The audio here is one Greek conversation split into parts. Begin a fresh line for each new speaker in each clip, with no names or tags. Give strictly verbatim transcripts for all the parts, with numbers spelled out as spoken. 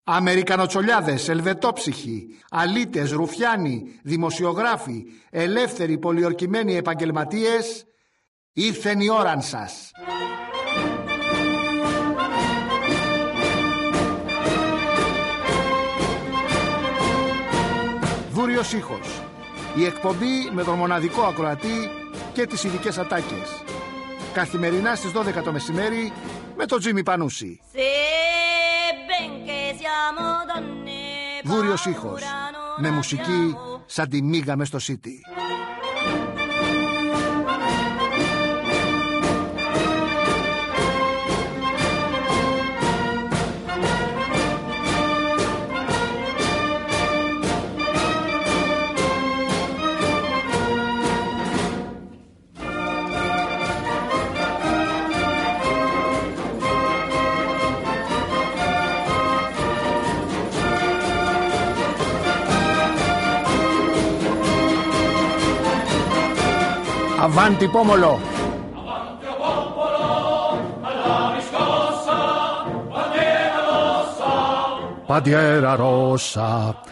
Αμερικανοτσολιάδες, ελβετόψυχοι, αλήτες, ρουφιάνοι, δημοσιογράφοι, ελεύθεροι πολιορκημένοι επαγγελματίες, ήρθεν η ώραν σας. Βούριος ήχος. Η εκπομπή με τον μοναδικό ακροατή και τις ειδικές ατάκες. Καθημερινά στις δώδεκα το μεσημέρι με τον Τζίμι Πανούση. Βούριος ήχος. Με μουσική σαν τη μίγα μες στο City. Avanti pomolo.
Avanti popolo, alla riscossa, bandiera rossa.
Bandiera rossa.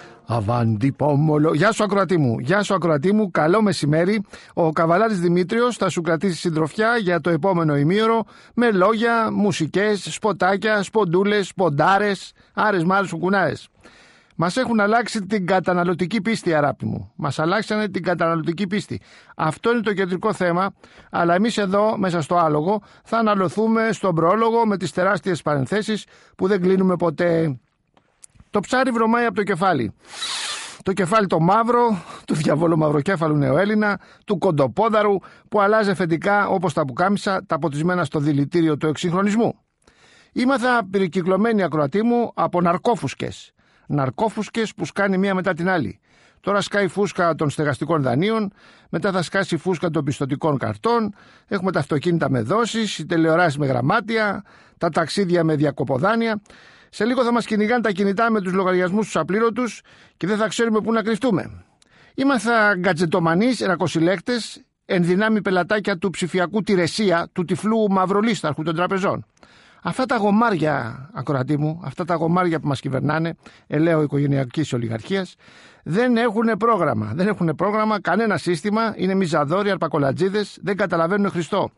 Avanti pomolo. Γεια σου ακροατή μου, γεια σου ακροατή μου, καλό μεσημέρι. Ο Καβαλάρης Δημήτριος θα σου κρατήσει συντροφιά για το επόμενο ημίωρο με λόγια, μουσικές, σποτάκια, σποντούλες, σποντάρες, άρες μάρες κουκουνάρες. Μας έχουν αλλάξει την καταναλωτική πίστη, αράπη μου. Μας αλλάξανε την καταναλωτική πίστη. Αυτό είναι το κεντρικό θέμα, αλλά εμείς εδώ, μέσα στο άλογο, θα αναλωθούμε στον πρόλογο με τις τεράστιες παρενθέσεις που δεν κλείνουμε ποτέ. Το ψάρι βρωμάει από το κεφάλι. Το κεφάλι το μαύρο, του διαβόλου μαυροκέφαλου νεοέλληνα, του κοντοπόδαρου που αλλάζει αφεντικά όπως τα πουκάμισα, τα ποτισμένα στο δηλητήριο του εξυγχρονισμού. Ήμαθα περικυκλωμένη, ακροατή μου, από ναρκόφουσκες. Ναρκόφουσκες που σκάνει μία μετά την άλλη. Τώρα σκάει φούσκα των στεγαστικών δανείων, μετά θα σκάσει φούσκα των πιστωτικών καρτών, έχουμε τα αυτοκίνητα με δόσεις, οι τηλεοράσεις με γραμμάτια, τα ταξίδια με διακοποδάνεια. Σε λίγο θα μας κυνηγάνε τα κινητά με τους λογαριασμούς τους απλήρωτους και δεν θα ξέρουμε πού να κρυφτούμε. Είμαθα γκατζετομανείς, ερακοσυλλέκτες, ενδυνάμει πελατάκια του ψηφιακού τηρεσία, του τυφλού μαυρολίσταρχου των τραπεζών. Αυτά τα γομάρια, ακροατή μου, αυτά τα γομάρια που μας κυβερνάνε, ελαίο οικογενειακής ολιγαρχίας, δεν έχουν πρόγραμμα. Δεν έχουν πρόγραμμα, κανένα σύστημα, είναι μιζαδόροι, αρπακολατζίδες, δεν καταλαβαίνουν Χριστό.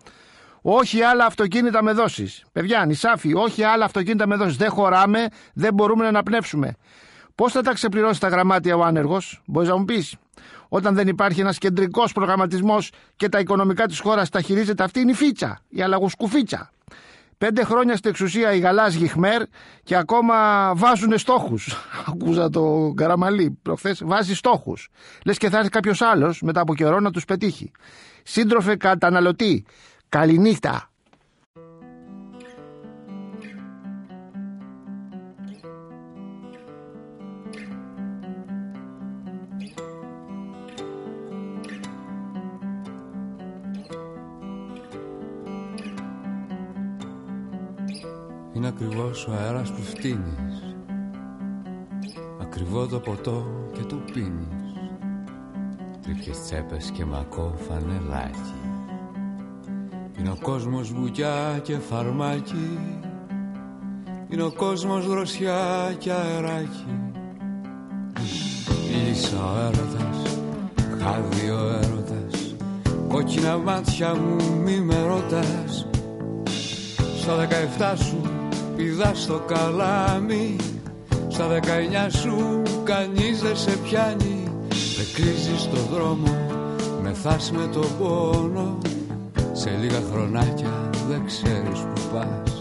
Όχι άλλα αυτοκίνητα με δόσεις. Παιδιά, νησάφι, όχι άλλα αυτοκίνητα με δόσεις. Δεν χωράμε, δεν μπορούμε να αναπνεύσουμε. Πώς θα τα ξεπληρώσει τα γραμμάτια ο άνεργος, μπορείς να μου πεις? Όταν δεν υπάρχει ένας κεντρικός προγραμματισμός και τα οικονομικά της χώρας τα χειρίζεται αυτή, είναι η φίτσα, η αλλαγουσκουφίτσα. Πέντε χρόνια στην εξουσία οι γαλάζιοι χμέρ και ακόμα βάζουν στόχους. Ακούσα το Καραμαλή προχθές, βάζει στόχους. Λες και θα έρθει κάποιος άλλος μετά από καιρό να τους πετύχει. Σύντροφε καταναλωτή, καληνύχτα.
Είναι ακριβώς ο αέρας που φτύνεις, ακριβό το ποτό και το πίνεις, τρίπιες τσέπες και μακό φανελάκι. Είναι ο κόσμος βουκιά και φαρμάκι, είναι ο κόσμος δροσιά και αεράκι. Ίσα ο έρωτας, χάδι ο έρωτας, κόκκινα μάτια μου μη με ρωτάς. Στα δεκαεφτά σου πηδά στο καλάμι, στα δεκαεννιά σου κανείς δεν σε πιάνει. Δεν κλείζεις το δρόμο, μεθάς με τον πόνο, σε λίγα χρονάκια δεν ξέρεις που πας.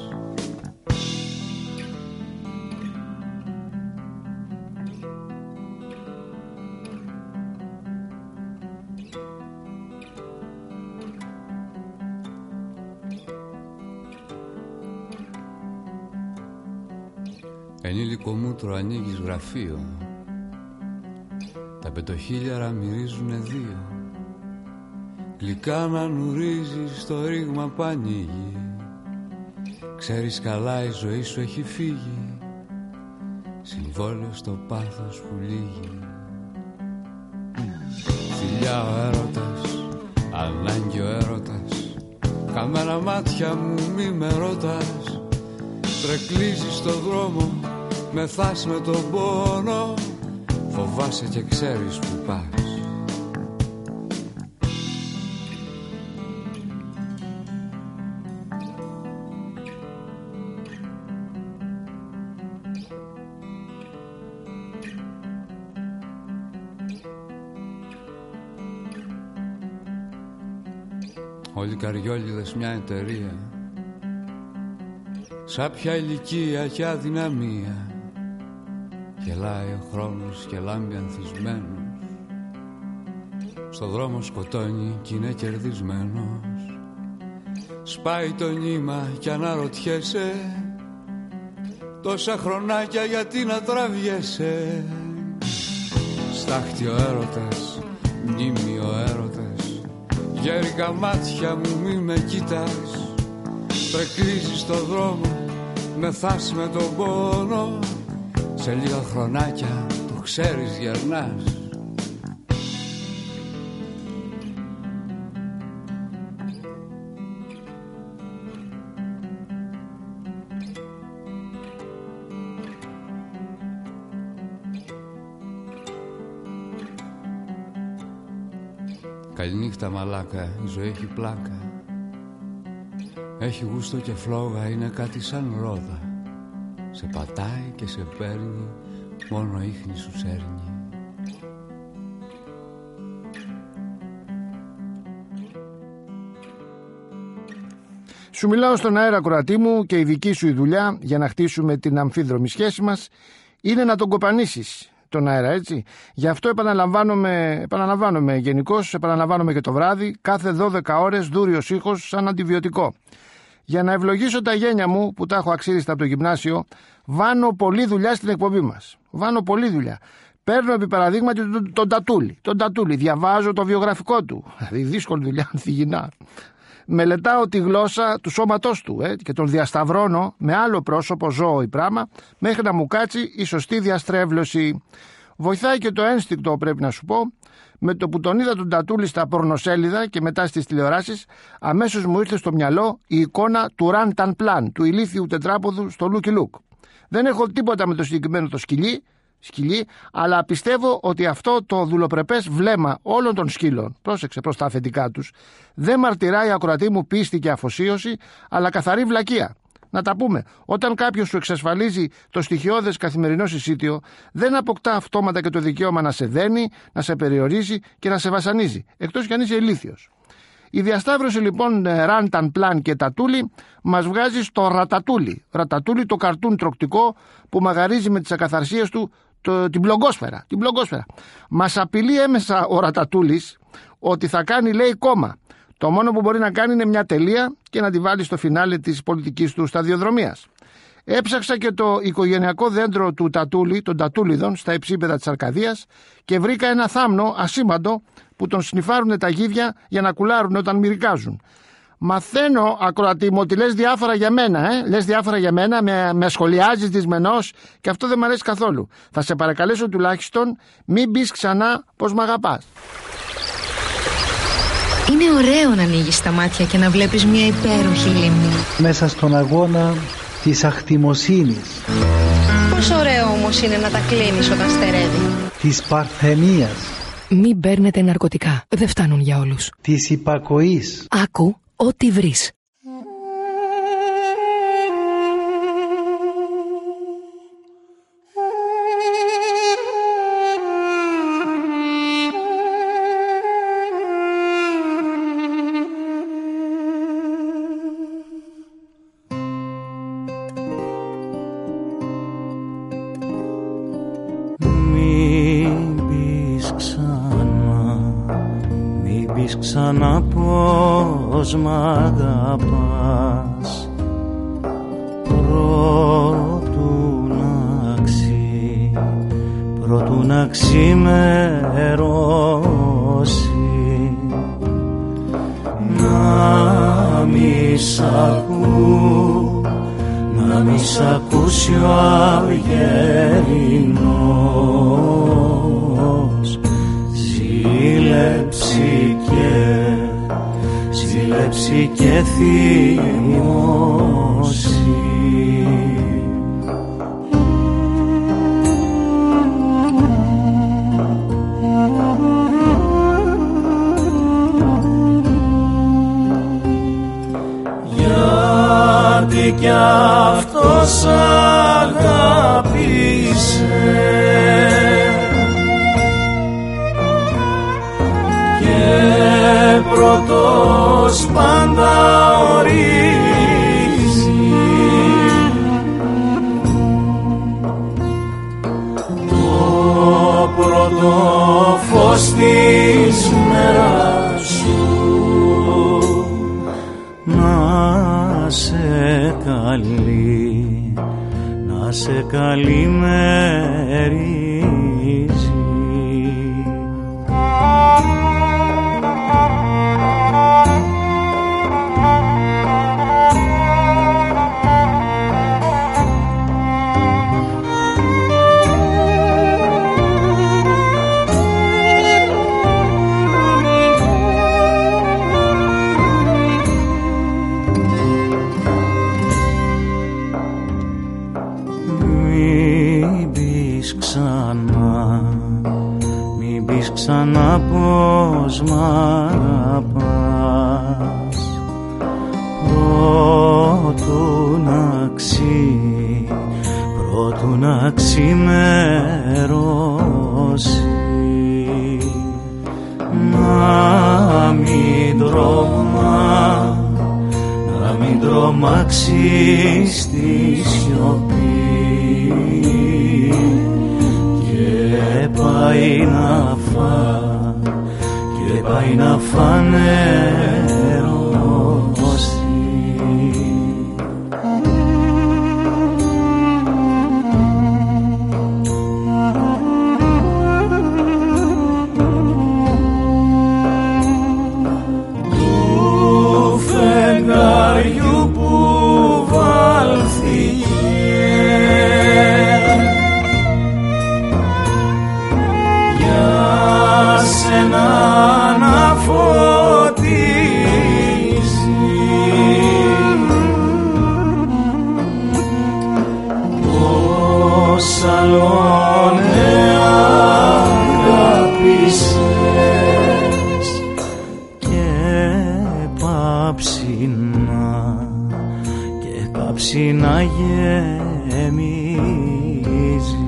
Ενήλικο μούτρο ανοίγεις γραφείο, τα πεντοχίλιαρα μυρίζουνε δύο. Γλυκά να νουρίζεις το ρήγμα που ανοίγει, ξέρεις καλά η ζωή σου έχει φύγει, συμβόλαιο στο πάθος που λύγει. Φιλιά ο έρωτας, ανάγκη ο έρωτας, καμένα μάτια μου μη με ρωτάς. Τρεκλίζεις στο δρόμο μεθάς με τον πόνο, φοβάσαι και ξέρεις που πας. Όλοι οι καριόλιδες μια εταιρεία, σάπια ηλικία και αδυναμία. Γελάει ο χρόνος και λάμπει ανθισμένος, στο δρόμο σκοτώνει κι είναι κερδισμένος. Σπάει το νήμα κι αναρωτιέσαι, τόσα χρονάκια γιατί να τραβιέσαι. Στάχτη ο έρωτας, μνήμη ο έρωτας, γέρικα μάτια μου μη με κοίτας. Τρεκλίζεις στο δρόμο, μεθάς με τον πόνο, σε λίγα χρονάκια το ξέρεις γερνάς. Καληνύχτα μαλάκα, η ζωή έχει πλάκα. Έχει γούστο και φλόγα, είναι κάτι σαν ρόδα. Σε πατάει και σε παίρνει, μόνο ίχνη σου σέρνει.
Σου μιλάω στον αέρα, ακροατή μου, και η δική σου η δουλειά για να χτίσουμε την αμφίδρομη σχέση μας είναι να τον κοπανίσεις τον αέρα, έτσι. Γι' αυτό επαναλαμβάνομαι, επαναλαμβάνομαι γενικώς, επαναλαμβάνομαι και το βράδυ, κάθε δώδεκα ώρες δούριος ήχος σαν αντιβιωτικό. Για να ευλογήσω τα γένια μου που τα έχω αξίριστα από το γυμνάσιο, βάνω πολλή δουλειά στην εκπομπή μας. Βάνω πολλή δουλειά. Παίρνω επί παραδείγματι τον, τον Τατούλη. Τον Τατούλη. Διαβάζω το βιογραφικό του. Δηλαδή δύσκολη δουλειά, ανθυγινά. Μελετάω τη γλώσσα του σώματός του ε, και τον διασταυρώνω με άλλο πρόσωπο, ζώο ή πράγμα, μέχρι να μου κάτσει η σωστή διαστρέβλωση. Βοηθάει και το ένστικτο, πρέπει να σου πω. Με το που τον είδα τον Τατούλη στα πορνοσέλιδα και μετά στις τηλεοράσεις, αμέσως μου ήρθε στο μυαλό η εικόνα του Rantan Plan, του ηλίθιου τετράποδου στο Lucky Luke. Δεν έχω τίποτα με το συγκεκριμένο το σκυλί, σκυλί, αλλά πιστεύω ότι αυτό το δουλοπρεπές βλέμμα όλων των σκύλων, πρόσεξε προς τα αφεντικά τους, δεν μαρτυράει, ακροατή μου, πίστη και αφοσίωση, αλλά καθαρή βλακεία. Να τα πούμε, όταν κάποιος σου εξασφαλίζει το στοιχειώδες καθημερινό συσίτιο, δεν αποκτά αυτόματα και το δικαίωμα να σε δένει, να σε περιορίζει και να σε βασανίζει, εκτός κι αν είσαι ηλίθιος. Η διασταύρωση λοιπόν Rantan Plan και Τατούλη μας βγάζει στο Ρατατούλη. Ρατατούλη, το καρτούν τροκτικό που μαγαρίζει με τις ακαθαρσίες του το, την πλογκόσφαιρα, την πλογκόσφαιρα. Μας απειλεί έμεσα ο Ρατατούλης ότι θα κάνει, λέει, κόμμα. Το μόνο που μπορεί να κάνει είναι μια τελεία και να τη βάλει στο φινάλε της πολιτικής του σταδιοδρομίας. Έψαξα και το οικογενειακό δέντρο του Τατούλη, των Τατούλιδων, στα υψίπεδα της Αρκαδίας και βρήκα ένα θάμνο ασήμαντο που τον σνιφάρουν τα γίδια για να κουλάρουν όταν μυρικάζουν. Μαθαίνω, ακροατή μου, ότι λες διάφορα για μένα, ε? Λες διάφορα για μένα, με, με σχολιάζεις δυσμενώς και αυτό δεν μ' αρέσει καθόλου. Θα σε παρακαλέσω τουλάχιστον μην πεις ξανά πως μ' αγαπάς.
Είναι ωραίο να ανοίγεις τα μάτια και να βλέπεις μια υπέροχη λίμνη.
Μέσα στον αγώνα της αχτιμοσύνης.
Πόσο ωραίο όμως είναι να τα κλείνεις όταν στερεύει.
Της παρθενίας.
Μην παίρνετε ναρκωτικά, δεν φτάνουν για όλους.
Της υπακοής.
Άκου ό,τι βρεις.
Ξανά πως μ' αγαπάς, πρότου να ξύ, πρότου να ξημερώσει, να μη σ' ακού, να μη σ' ακούσει ο αυγερινός. Ζήλεψη και, ζήλεψη και θυμώσει. καλημερίζει. Ξανά πως μ' αγαπάς, πρώτου να ξύ, πρώτου να ξημερώσει. Να μην τρομά, να μην τρομάξεις τη σιωπή, και πάει να φά, και πάει να φανερώσει. Του φεγγαριού που βάλθηκε να να φωτίσει, πως αλλόνε αγάπησες, και πάψει να, και πάψει να γεμίζει.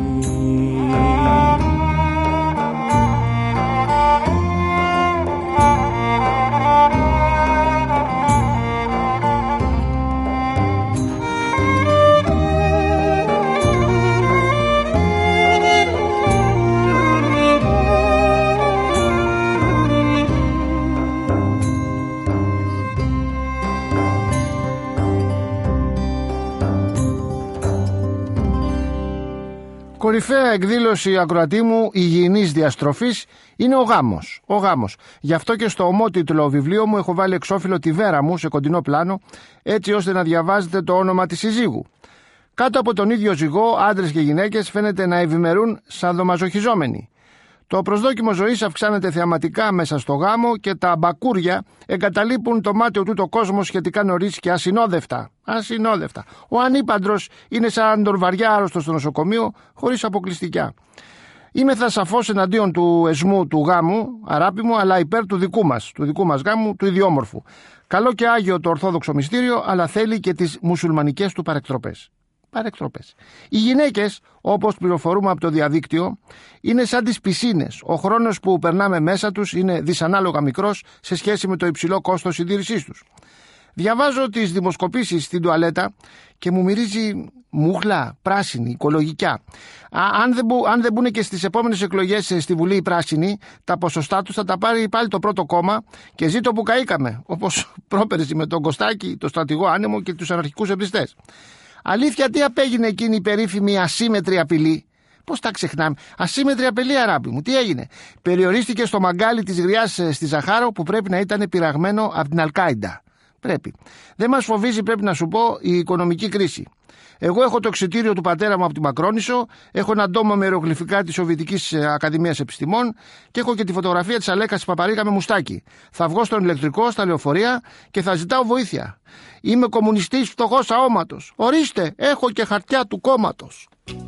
Κορυφαία εκδήλωση, ακροατή μου, υγιεινής διαστροφής είναι ο γάμος. Ο γάμος. Γι' αυτό και στο ομότιτλο βιβλίο μου έχω βάλει εξώφυλλο τη βέρα μου σε κοντινό πλάνο, έτσι ώστε να διαβάζετε το όνομα της συζύγου. Κάτω από τον ίδιο ζυγό, άντρες και γυναίκες φαίνεται να ευημερούν σαδομαζοχιζόμενοι. Το προσδόκιμο ζωής αυξάνεται θεαματικά μέσα στο γάμο και τα μπακούρια εγκαταλείπουν το μάτιο του το κόσμο σχετικά νωρίς και ασυνόδευτα. Ασυνόδευτα. Ο ανήπαντρος είναι σαν τον βαριά άρρωστο στο νοσοκομείο, χωρίς αποκλειστικά. Είμαι θα σαφώς εναντίον του εσμού του γάμου, αράπη μου, αλλά υπέρ του δικού μας, του δικού μας γάμου, του ιδιόμορφου. Καλό και άγιο το ορθόδοξο μυστήριο, αλλά θέλει και τις μουσουλμανικές του παρεκτροπές. Παρεκτροπές. Οι γυναίκες, όπως πληροφορούμε από το διαδίκτυο, είναι σαν τις πισίνες. Ο χρόνος που περνάμε μέσα τους είναι δυσανάλογα μικρός σε σχέση με το υψηλό κόστος συντήρησής τους. Διαβάζω τις δημοσκοπήσεις στην τουαλέτα και μου μυρίζει μούχλα, πράσινη, οικολογικά. Α, αν, δεν μπου, αν δεν μπουν και στις επόμενες εκλογές στη Βουλή οι πράσινοι, τα ποσοστά τους θα τα πάρει πάλι το πρώτο κόμμα και ζήτω που καήκαμε, όπως πρόπερση με τον Κωστάκη, τον στρατηγό Άνεμο και τους αναρχικούς εμπριστές. Αλήθεια, τι απέγινε εκείνη η περίφημη ασύμετρη απειλή? Πώς τα ξεχνάμε? Ασύμετρη απειλή, αράπη μου, τι έγινε? Περιορίστηκε στο μαγκάλι της γριάς στη Ζαχάρο που πρέπει να ήταν πειραγμένο από την Αλκάιντα. Πρέπει. Δεν μας φοβίζει, πρέπει να σου πω, η οικονομική κρίση. Εγώ έχω το εξιτήριο του πατέρα μου από τη Μακρόνησο, έχω ένα ντόμο με ιερογλυφικά της Σοβιετικής Ακαδημίας Επιστημών και έχω και τη φωτογραφία της Αλέκας Παπαρίκα με μουστάκι. Θα βγω στον ηλεκτρικό, στα λεωφορεία και θα ζητάω βοήθεια. Είμαι κομμουνιστής φτωχός αόματος. Ορίστε, έχω και χαρτιά του κόμματος.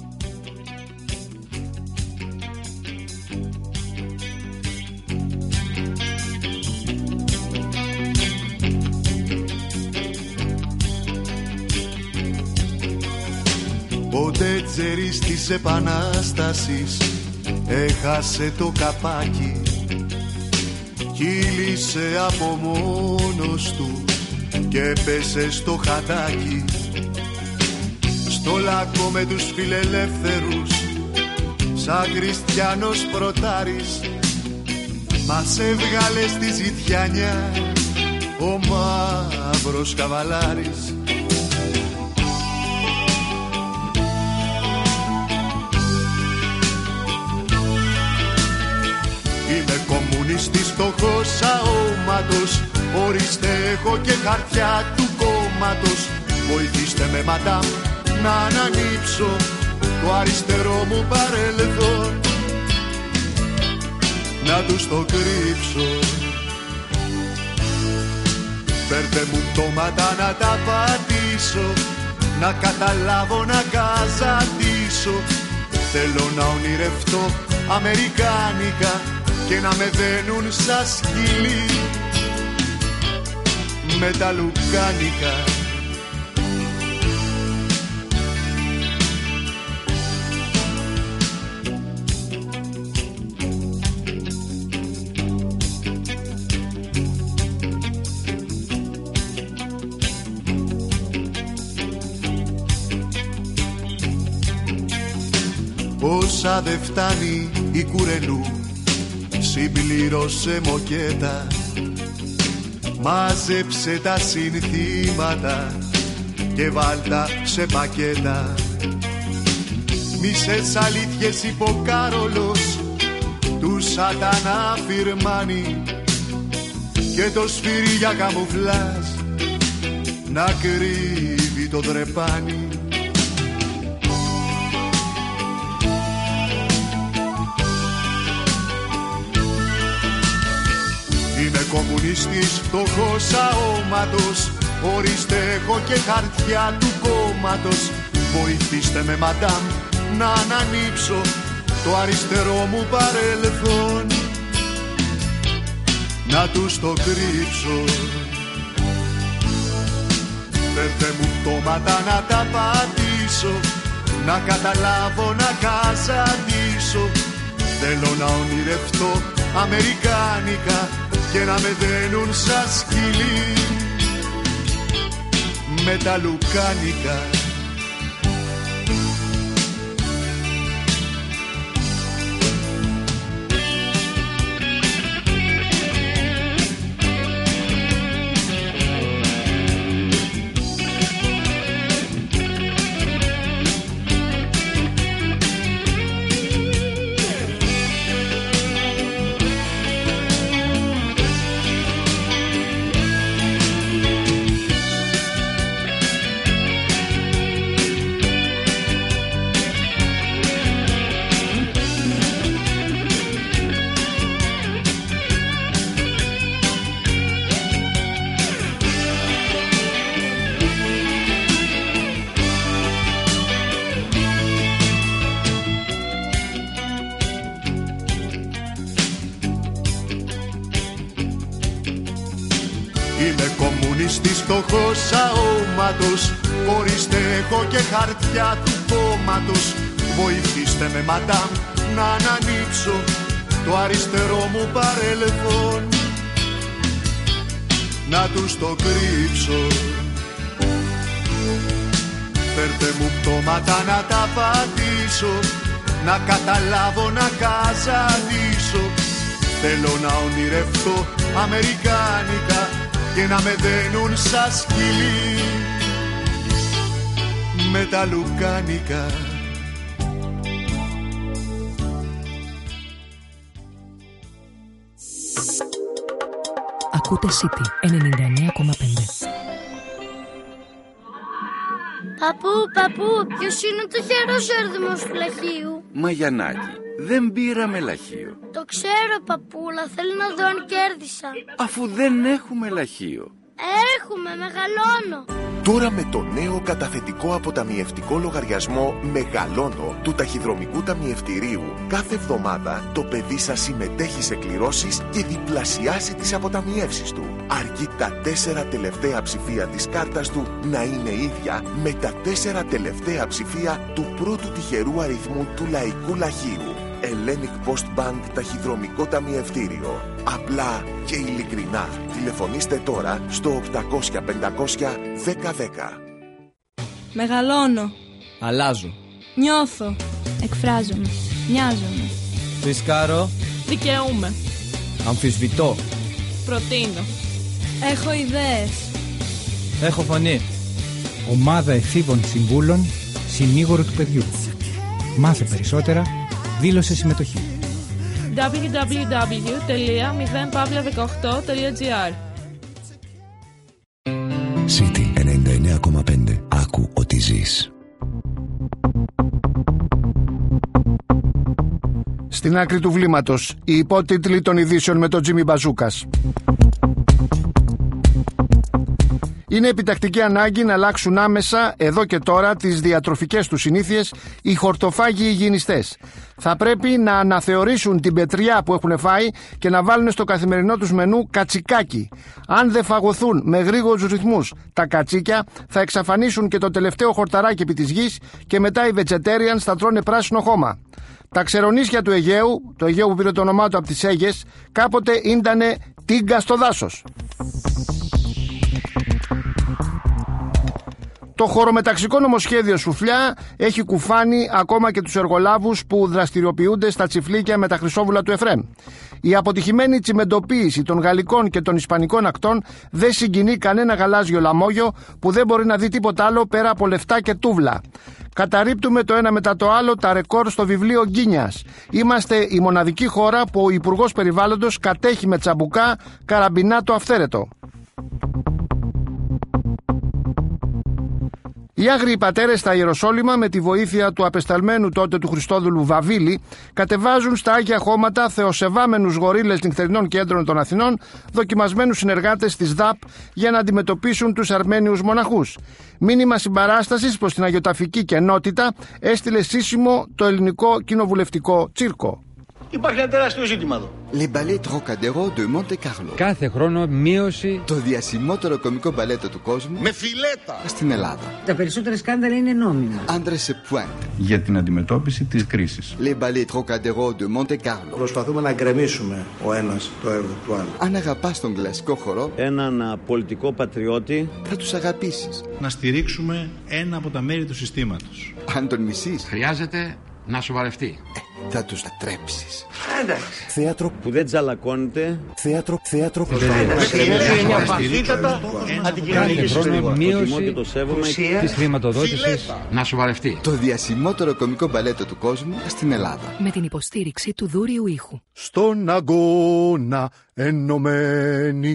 Ο τέτζερης της Επανάστασης έχασε το καπάκι, κύλησε από μόνος του και πέσε στο χατάκι. Στο λάκκο με τους φιλελεύθερους σαν Κριστιανός Πρωτάρης μας έβγαλε στη ζητιάνια ο μαύρος καβαλάρης. κομμουνιστής φτωχός αόματος. Ορίστε έχω και χαρτιά του κόμματος. Βοηθήστε με μαντάμ να ανανύψω το αριστερό μου παρελθόν, να τους το κρύψω. Φέρτε μου πτώματα να τα πατήσω, να καταλάβω, να καζαντήσω. Θέλω να ονειρευτώ αμερικάνικα και να με δένουν σαν σκυλί με τα λουκάνικα. Όσα δε φτάνει η κουρελού, συμπλήρωσε μοκέτα. Μάζεψε τα συνθήματα και βάλτα σε πακέτα. Μισές αλήθειες υποκάρολος του σατανά φυρμάνι και το σφύρι για καμουφλάζ να κρύβει το δρεπάνι. Είμαι κομμουνιστής φτωχός αόματος. Ορίστε έχω και χαρτιά του κόμματος. Βοηθήστε με μαντάμ να ανανύψω το αριστερό μου παρελθόν, να τους το κρύψω. Φέρτε μου πτώματα να τα πατήσω, να καταλάβω, να καζαντήσω. Θέλω να ονειρευτώ αμερικάνικα και να με δένουν σαν σκυλί με τα λουκάνικα. Είμαι κομμουνιστής φτωχός αόματος. Ορίστε έχω και χαρτιά του κόμματος. Βοηθήστε με μαντάμ να ανανύψω το αριστερό μου παρελθόν, να τους το κρύψω. Φέρτε μου πτώματα να τα πατήσω, να καταλάβω, να καζαντήσω. Θέλω να ονειρευτώ αμερικάνικα και να με δένουν σαν σκυλί με τα λουκάνικα.
Ακούτε City ενενήντα εννέα κόμμα πέντε.
Παππού, παππού, ποιος είναι το χερός έρδημος του λαχείου?
Μαγιανάκη, δεν πήραμε λαχείο.
Το ξέρω, παππούλα, θέλω να δω αν κέρδισα.
Αφού δεν έχουμε λαχείο.
Έχουμε, μεγαλώνω.
Τώρα με το νέο καταθετικό αποταμιευτικό λογαριασμό Μεγαλώνω του Ταχυδρομικού Ταμιευτηρίου, κάθε εβδομάδα το παιδί σας συμμετέχει σε κληρώσεις και διπλασιάζει τις αποταμιεύσεις του. Αρκεί τα τέσσερα τελευταία ψηφία της κάρτας του να είναι ίδια με τα τέσσερα τελευταία ψηφία του πρώτου τυχερού αριθμού του Λαϊκού Λαχείου. Hellenic Post Bank Ταχυδρομικό Ταμιευτήριο. Απλά και ειλικρινά. Τηλεφωνήστε τώρα στο οκτακόσια πεντακόσια δέκα δέκα.
Μεγαλώνω.
Αλλάζω.
Νιώθω.
Εκφράζομαι. Μοιάζομαι.
Ρισκάρω.
Δικαιούμαι.
Αμφισβητώ.
Προτείνω. Έχω ιδέες.
Έχω φωνή.
Ομάδα εφήβων συμβούλων συνήγορο του παιδιού. Μάθε περισσότερα. Δήλωσε συμμετοχή.
ντάμπλιου ντάμπλιου ντάμπλιου τελεία μηδέν παύλα δεκαοκτώ τελεία τζι άρ.
City ενενήντα εννέα κόμμα πέντε. Άκου ότι ζεις.
Στην άκρη του βλήματος, οι υπότιτλοι των ειδήσεων με τον Τζίμι Μπαζούκας. Είναι επιτακτική ανάγκη να αλλάξουν άμεσα, εδώ και τώρα, τις διατροφικές τους συνήθειες οι χορτοφάγοι υγιεινιστές. Θα πρέπει να αναθεωρήσουν την πετριά που έχουν φάει και να βάλουν στο καθημερινό τους μενού κατσικάκι. Αν δεν φαγωθούν με γρήγορους ρυθμούς τα κατσίκια, θα εξαφανίσουν και το τελευταίο χορταράκι επί της γης και μετά οι vegetarians θα τρώνε πράσινο χώμα. Τα ξερονίσια του Αιγαίου, το Αιγαίο που πήρε το όνομά του από τις Αίγες, κάποτε ήτανε τίγκα στο δάσος. Το χωρομεταξικό νομοσχέδιο Σουφλιά έχει κουφάνει ακόμα και τους εργολάβους που δραστηριοποιούνται στα τσιφλίκια με τα χρυσόβουλα του Εφραίμ. Η αποτυχημένη τσιμεντοποίηση των γαλλικών και των ισπανικών ακτών δεν συγκινεί κανένα γαλάζιο λαμόγιο που δεν μπορεί να δει τίποτα άλλο πέρα από λεφτά και τούβλα. Καταρρίπτουμε το ένα μετά το άλλο τα ρεκόρ στο βιβλίο Γκίνιας. Είμαστε η μοναδική χώρα που ο Υπουργός Περιβάλλοντος κατέχει με τσαμπουκά καραμπινάτο αυθαίρετο. Οι άγριοι πατέρες στα Ιεροσόλυμα, με τη βοήθεια του απεσταλμένου τότε του Χριστόδουλου Βαβίλη, κατεβάζουν στα Άγια Χώματα θεοσεβάμενους γορίλες νυχτερινών κέντρων των Αθηνών, δοκιμασμένους συνεργάτες της ΔΑΠ για να αντιμετωπίσουν τους Αρμένιους μοναχούς. Μήνυμα συμπαράστασης προς την αγιοταφική κενότητα έστειλε σύσσιμο το ελληνικό κοινοβουλευτικό τσίρκο.
Υπάρχει ένα τεράστιο ζήτημα εδώ.
Les ballets Trocadéro de Monte Carlo.
Κάθε χρόνο μείωση.
Το διασημότερο κομικό μπαλέτο του κόσμου.
Με φιλέτα.
Στην Ελλάδα.
Τα περισσότερα σκάνδαλα είναι νόμιμα.
Άντρε σε pointe.
Για την αντιμετώπιση της κρίσης.
Les ballets Trocadéro de Monte Carlo.
Προσπαθούμε να γκρεμίσουμε ο ένας το έργο του άλλου.
Αν αγαπάς τον κλασικό χορό,
έναν πολιτικό πατριώτη,
θα τους αγαπήσεις.
Να στηρίξουμε ένα από τα μέρη του συστήματος.
Αν τον μισείς,
χρειάζεται να σοβαρευτεί.
Ε, θα τους ατρέψεις.
Εντάξει.
Θέατρο
που δεν τζαλακώνεται.
Θέατρο, θέατρο.
Είναι μια βαθύτατα
αντικειμενική μείωση
και το σέβομαι
της χρηματοδότησης.
Να σοβαρευτεί.
Το διασημότερο κομικό μπαλέτο του κόσμου στην Ελλάδα.
Με την υποστήριξη του Δούριου Ήχου.
Στον αγώνα ενωμένοι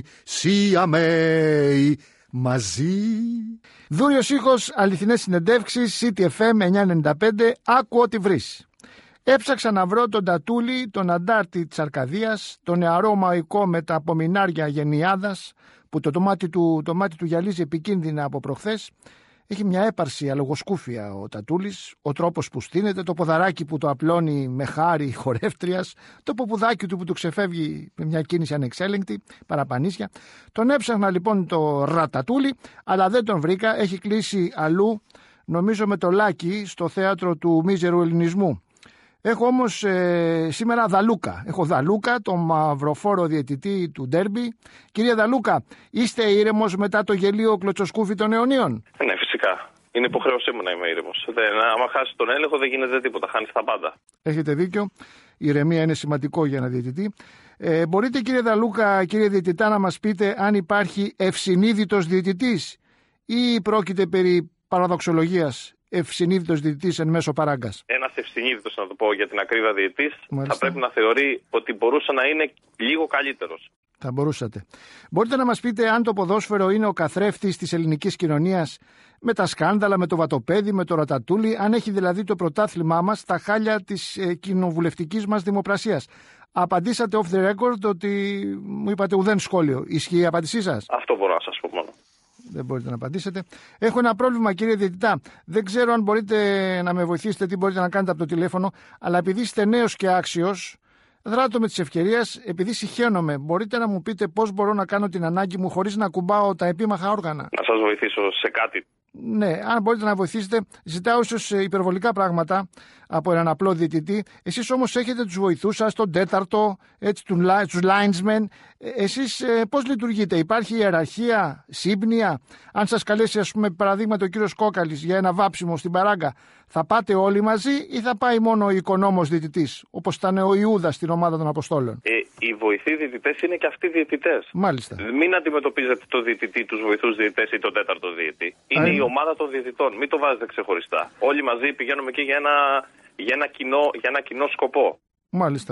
Σιαμαίοι μαζί. Δούριος Ήχος, αληθινές συνεντεύξεις, City εφ εμ εννιακόσια ενενήντα πέντε, άκου ό,τι βρεις. Έψαξα να βρω τον Τατούλη, τον Αντάρτη της Αρκαδίας, τον νεαρό μαϊκό με τα απομεινάρια γενιάδας, που το μάτι του, το μάτι του γυαλίζει επικίνδυνα από προχθές. Έχει μια έπαρση αλογοσκούφια ο Τατούλης, ο τρόπος που στείνεται, το ποδαράκι που το απλώνει με χάρη χορεύτριας, το ποπουδάκι του που του ξεφεύγει με μια κίνηση ανεξέλεγκτη, παραπανίσια. Τον έψαχνα λοιπόν το Ρατατούλη, αλλά δεν τον βρήκα, έχει κλείσει αλλού, νομίζω με το Λάκι, στο θέατρο του μίζερου ελληνισμού. Έχω όμως ε, σήμερα Δαλούκα. Έχω Δαλούκα, τον μαυροφόρο διαιτητή του ντέρμπι. Κυρία Δαλούκα, είστε ήρεμος μετά το γελίο κλωτσοσκούφι των αιωνίων?
Ναι, φυσικά. Είναι υποχρέωσή μου να είμαι ήρεμος. Άμα χάσει τον έλεγχο δεν γίνεται τίποτα. Χάνεις τα πάντα.
Έχετε δίκιο. Η ηρεμία είναι σημαντικό για ένα διαιτητή. Ε, μπορείτε, κύριε Δαλούκα, κύριε διαιτητά, να μας πείτε αν υπάρχει ευσυνείδητος διαιτητής ή πρόκειται περί παραδοξολογίας? Ευσυνείδητος διαιτητής εν μέσω παράγκας.
Ένας ευσυνείδητος, να το πω για την ακρίβεια, διαιτητής θα πρέπει να θεωρεί ότι μπορούσε να είναι λίγο καλύτερος.
Θα μπορούσατε. Μπορείτε να μας πείτε αν το ποδόσφαιρο είναι ο καθρέφτης της ελληνικής κοινωνίας, με τα σκάνδαλα, με το βατοπέδι, με το Ρατατούλι, αν έχει δηλαδή το πρωτάθλημά μας τα χάλια της ε, κοινοβουλευτικής μας δημοπρασίας? Απαντήσατε off the record ότι μου είπατε ουδέν σχόλιο. Ισχύει η απάντησή σας?
Αυτό μπορώ να σας πω μόνο.
Δεν μπορείτε να απαντήσετε. Έχω ένα πρόβλημα, κύριε διαιτητά. Δεν ξέρω αν μπορείτε να με βοηθήσετε, τι μπορείτε να κάνετε από το τηλέφωνο, αλλά επειδή είστε νέος και άξιος, δράτω με τις ευκαιρίες, επειδή συχαίνομαι. Μπορείτε να μου πείτε πώς μπορώ να κάνω την ανάγκη μου χωρίς να κουμπάω τα επίμαχα όργανα?
Να σας βοηθήσω σε κάτι?
Ναι, αν μπορείτε να βοηθήσετε. Ζητάω ίσως υπερβολικά πράγματα από έναν απλό διαιτητή. Εσείς όμως έχετε τους βοηθούς σας, τον τέταρτο, έτσι, τους linesmen. Εσείς πώς λειτουργείτε? Υπάρχει ιεραρχία, σύμπνοια? Αν σας καλέσει, ας πούμε, παραδείγματι ο κύριος Κόκαλης για ένα βάψιμο στην παράγκα, θα πάτε όλοι μαζί ή θα πάει μόνο ο οικονόμος διαιτητής, όπως ήταν ο Ιούδας στην ομάδα των Αποστόλων?
Ε, οι βοηθοί διαιτητές είναι και αυτοί διαιτητές.
Μάλιστα.
Μην αντιμετωπίζετε το διαιτητή, τους βοηθούς διαιτητές ή τον τέταρτο διαιτητή. Είναι η ομάδα των διαιτητών. Μην το βάζετε ξεχωριστά. Όλοι μαζί πηγαίνουμε εκεί για ένα, για ένα, κοινό, για ένα κοινό σκοπό.
Μάλιστα.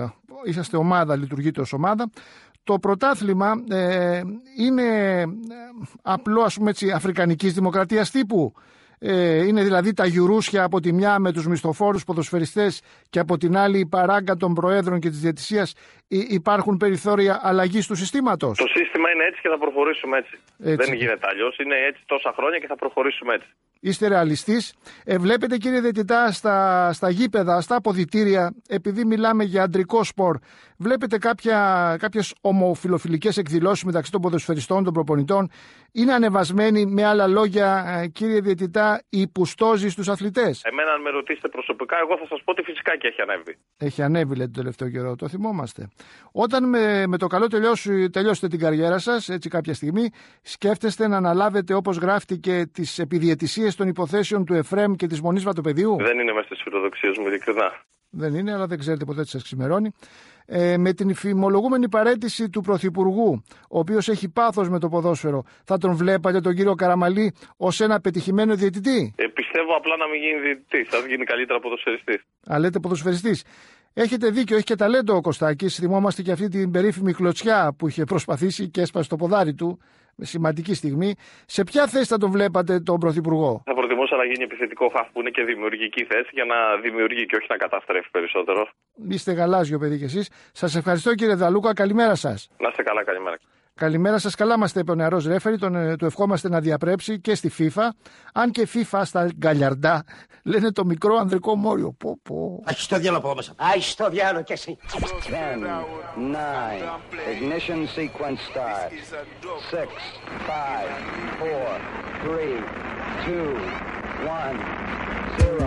είσαστε ομάδα, λειτουργείτε ως ομάδα. Το πρωτάθλημα ε, είναι απλό, ας πούμε έτσι, αφρικανικής δημοκρατίας τύπου. Ε, είναι δηλαδή τα γιουρούσια από τη μια με τους μισθοφόρους ποδοσφαιριστές και από την άλλη η παράγκα των προέδρων και της διαιτησίας. Υπάρχουν περιθώρια αλλαγής του συστήματος?
Το σύστημα είναι έτσι και θα προχωρήσουμε έτσι. έτσι. Δεν γίνεται αλλιώς. Είναι έτσι τόσα χρόνια και θα προχωρήσουμε έτσι. Είστε ρεαλιστής. Ε, βλέπετε, κύριε διαιτητά, στα, στα γήπεδα, στα αποδυτήρια, επειδή μιλάμε για αντρικό σπορ, βλέπετε κάποια, κάποιες ομοφιλοφιλικές εκδηλώσεις μεταξύ των ποδοσφαιριστών, των προπονητών? Είναι ανεβασμένη, με άλλα λόγια, κύριε διαιτητά, η πουστόζη στους αθλητές? Εμένα, αν με ρωτήσετε προσωπικά, εγώ θα σας πω ότι φυσικά και έχει ανέβει.
Έχει ανέβει, λέτε, το τελευταίο καιρό. Το θυμόμαστε. Όταν με, με το καλό τελειώσει, τελειώσετε την καριέρα σας, έτσι κάποια στιγμή, σκέφτεστε να αναλάβετε, όπως γράφτηκε, τις επιδιαιτησίες των υποθέσεων του Εφρέμ και της Μονής Βατοπεδίου?
Δεν είναι μέσα στις φιλοδοξίες μου, ειλικρινά.
Δεν είναι, αλλά δεν ξέρετε ποτέ τι σας ξημερώνει. Ε, με την φημολογούμενη παραίτηση του Πρωθυπουργού, ο οποίος έχει πάθος με το ποδόσφαιρο, θα τον βλέπατε τον κύριο Καραμαλή ως ένα πετυχημένο διαιτητή?
Ε, πιστεύω απλά να μην γίνει διαιτητής, θα γίνει καλύτερα ποδοσφαιριστής.
Α, λέτε ποδοσφαιριστής. Έχετε δίκιο, έχει και ταλέντο ο Κωστάκης. Θυμόμαστε και αυτή την περίφημη κλωτσιά που είχε προσπαθήσει και έσπασε το ποδάρι του. Με σημαντική στιγμή. Σε ποια θέση θα τον βλέπατε τον Πρωθυπουργό?
Θα προτιμούσα να γίνει επιθετικό χαφ, που είναι και δημιουργική θέση, για να δημιουργεί και όχι να καταστρέφει περισσότερο.
Είστε γαλάζιο παιδί κι εσείς. Σας ευχαριστώ, κύριε Δαλούκα. Καλημέρα σας.
Να είστε καλά, καλημέρα.
Καλημέρα σας. Καλά μας τα είπε ο νεαρός ρέφερη. Τον, του ευχόμαστε να διαπρέψει και στη FIFA. Αν και FIFA στα γκαλιαρντά λένε το μικρό ανδρικό μόριο. Πω, πω.
Άχι το διάλο από μέσα. Άχι το διάλο κι εσύ.
ten, nine, ignition sequence start. six, five, four, three, two, one, zero.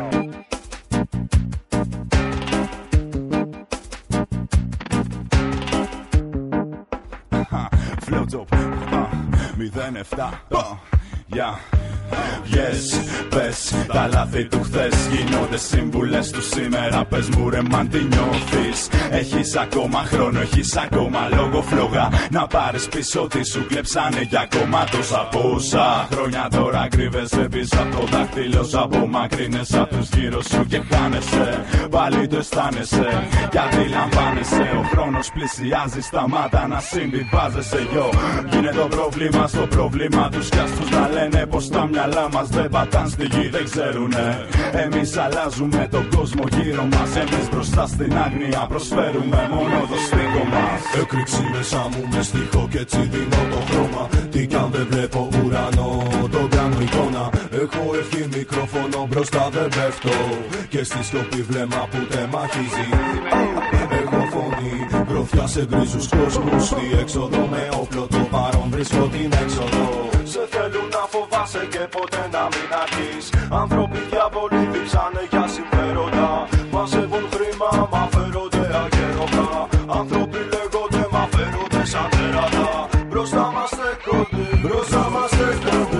Flowjob, μηδέν επτά, yeah. Yes, πες, τα λάθη του χθες γίνονται σύμβουλες του σήμερα. Πες μου ρε μαν τι νιώθεις? Έχεις ακόμα χρόνο, έχεις ακόμα λόγο φλόγα να πάρεις πίσω τι σου κλέψανε για ακόμα τόσα πόσα χρόνια. Τώρα κρύβεσαι πίσω από το δάχτυλο σου, απομακρύνεσαι απ' τους γύρω σου και χάνεσαι. Πάλι το αισθάνεσαι κι αντιλαμβάνεσαι. Ο χρόνος πλησιάζει, σταμάτα να συμβιβάζεσαι. Yo, είναι το πρόβλημα στο πρόβλημα τους κι ας τους να λένε πως τα μυαλά μας δεν πατάν στη γη, δεν ξέρουνε. Εμείς αλλάζουμε τον κόσμο γύρω μας. Εμείς μπροστά στην άγνοια προσφέρουμε μόνο το στίχο μας.
Έκρηξη μέσα μου με στίχο και έτσι δίνω το χρώμα. Τι κι αν δεν βλέπω ουρανό, τον κάνω εικόνα. Έχω ευχή μικρόφωνο μπροστά δεν πέφτω. Και στη σιωπή βλέμμα που τεμαχίζει. Έχω φωνή, γροθιά σε γκρίζους κόσμους. Τι έξοδο με όπλο το παρόν βρίσκω την έξοδο. Σε θέλουν να φοβάσαι και ποτέ να μην αρχείς. Άνθρωποι διάβολοι δείξανε για συμφέροντα. Μαζεύουν χρήμα, μα φέρονται αγέροντα. Άνθρωποι λέγονται, μα φέρονται σαν τέρατα. Μπροστά μας στέκονται, μπροστά μας στέκονται.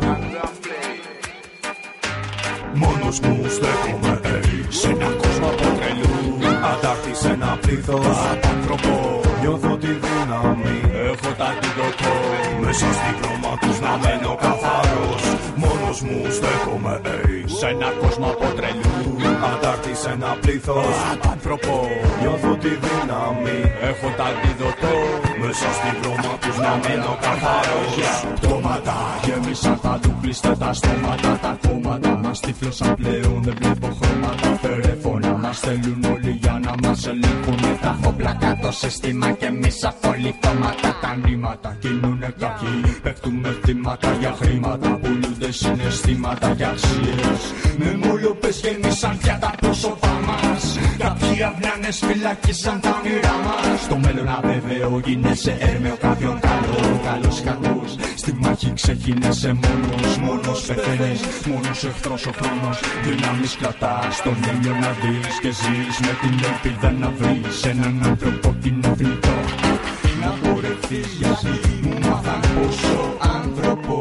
Μόνος μου στέκομαι, ey, σε ένα κόσμο από τρελού. Αντάρτη σε ένα πλήθος απάνθρωπο. Νιώθω τη δύναμη, έχω τα αντιδοτό. Μέσα στην χρώμα τους να μένω καθαρός. Μόνος μου στέκομαι, ey, σε ένα κόσμο από τρελού. Αντάρτη σε ένα πλήθος απάνθρωπο. Νιώθω τη δύναμη, έχω τα αντιδοτό. Μέσα στην χρώμα τους να μένω καθαρός. Πτώματα γέμισαν τα ντουπλίστε τα στόματα. Τα κόμματα μας τύφλωσαν πλέον, δεν βλέπω χρώματα. Τηλέφωνα μας θέλουν όλοι για να μας ελέγχουν. Τα όπλα κάτω σύστημα και εμείς αφολιθώματα. Τα νήματα κινουνε κακοί, πέφτουμε θύματα για χρήματα. Πουλούνται συναισθήματα για αξίες. Με μολοπές γέμισαν πια τα πρόσωπά μας. Κάποιοι αυνάνες φυλακίσαν τα όνειρά μας. Το μέλλον αβέβαιο γίνεσαι έρμεο κάποιον καλό. Καλός κακός, στη μάχη ξεχύνεσαι μόνος. Μόνος πεθαίνεις, μόνος εχθρός ο χρόνος. Δυνάμεις κρατάς τον ήλιο να δεις και ζεις με την ελπίδα να βρεις έναν άνθρωπο κοινοβριτό. Να πορευτείς γιατί μου μάθαν πόσο άνθρωπος.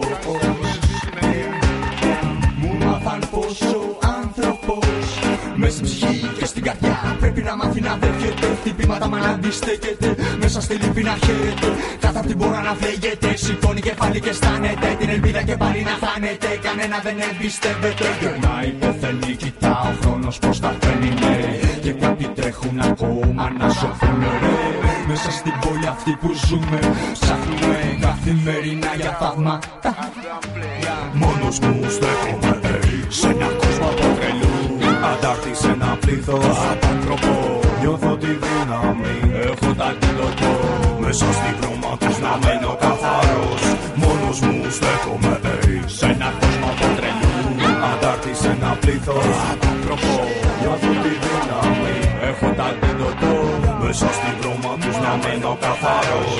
Μου μάθαν πόσο άνθρωπος. Μες στην ψυχή και στην καρδιά πρέπει να μάθει να δέχεται. Χτυπήματα μα να αντιστέκεται, μέσα στη λύπη να χαίρεται. Κάτω απ' την πόρα να φλέγεται, σηκώνει κεφάλι και αισθάνεται. Την ελπίδα και πάλι να χάνεται, κανένα δεν εμπιστεύεται. Γυρνάει, πεθαίνει, κοιτά ο χρόνος πως τα φέρνει, ναι. Και κάποιοι τρέχουν έχουν ακόμα να σωθούν ρε. Μέσα στην πόλη αυτή που ζούμε ψάχνουμε καθημερινά για θαύματα. Μόνος μου στέκομαι σε ένα κόσμο από τρελού. Αντάρτης ένα πλήθος από άνθρωπο. Νιώθω τη δύναμη, έχω τ' αντίδοτο. Μέσα στην βρώμα τους να μένω καθαρός. Μόνος μου στέκομαι σε ένα κόσμο από τρελού. Αντάρτης ένα πλήθος από άνθρωπο. Νιώθω τη δύναμη, έχω τ' αντίδοτο. Μέσα στην βρώμα τους να μένω καθαρός.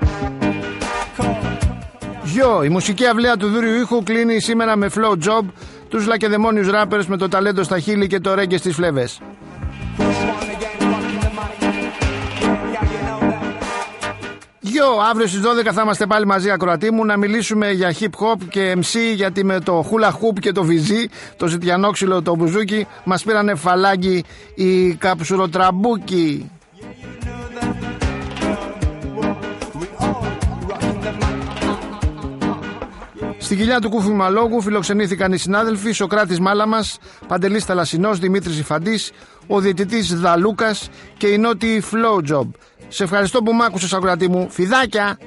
Γιο, η μουσική αυλαία του Δούριου Ήχου κλείνει σήμερα με Flow Job, τους λακεδαιμόνιους ράπερς με το ταλέντο στα χείλη και το ρέγγε στις φλέβες. Γιο, αύριο στις δώδεκα θα είμαστε πάλι μαζί, ακροατή μου, να μιλήσουμε για hip hop και εμ σι, γιατί με το hula hoop και το βυζί, το ζητιανόξυλο, το μπουζούκι, μας πήρανε φαλάγγι οι καψουροτραμπούκοι. Στην κοιλιά του Κούφου Μαλόγου φιλοξενήθηκαν οι συνάδελφοι Σοκράτης Μάλαμας, Παντελής Θαλασσινός, Δημήτρης Ιφαντής, ο διαιτητής Δαλούκας και η νότη Flow Job. Σε ευχαριστώ που μ' άκουσες, ακροατή μου. Φιδάκια!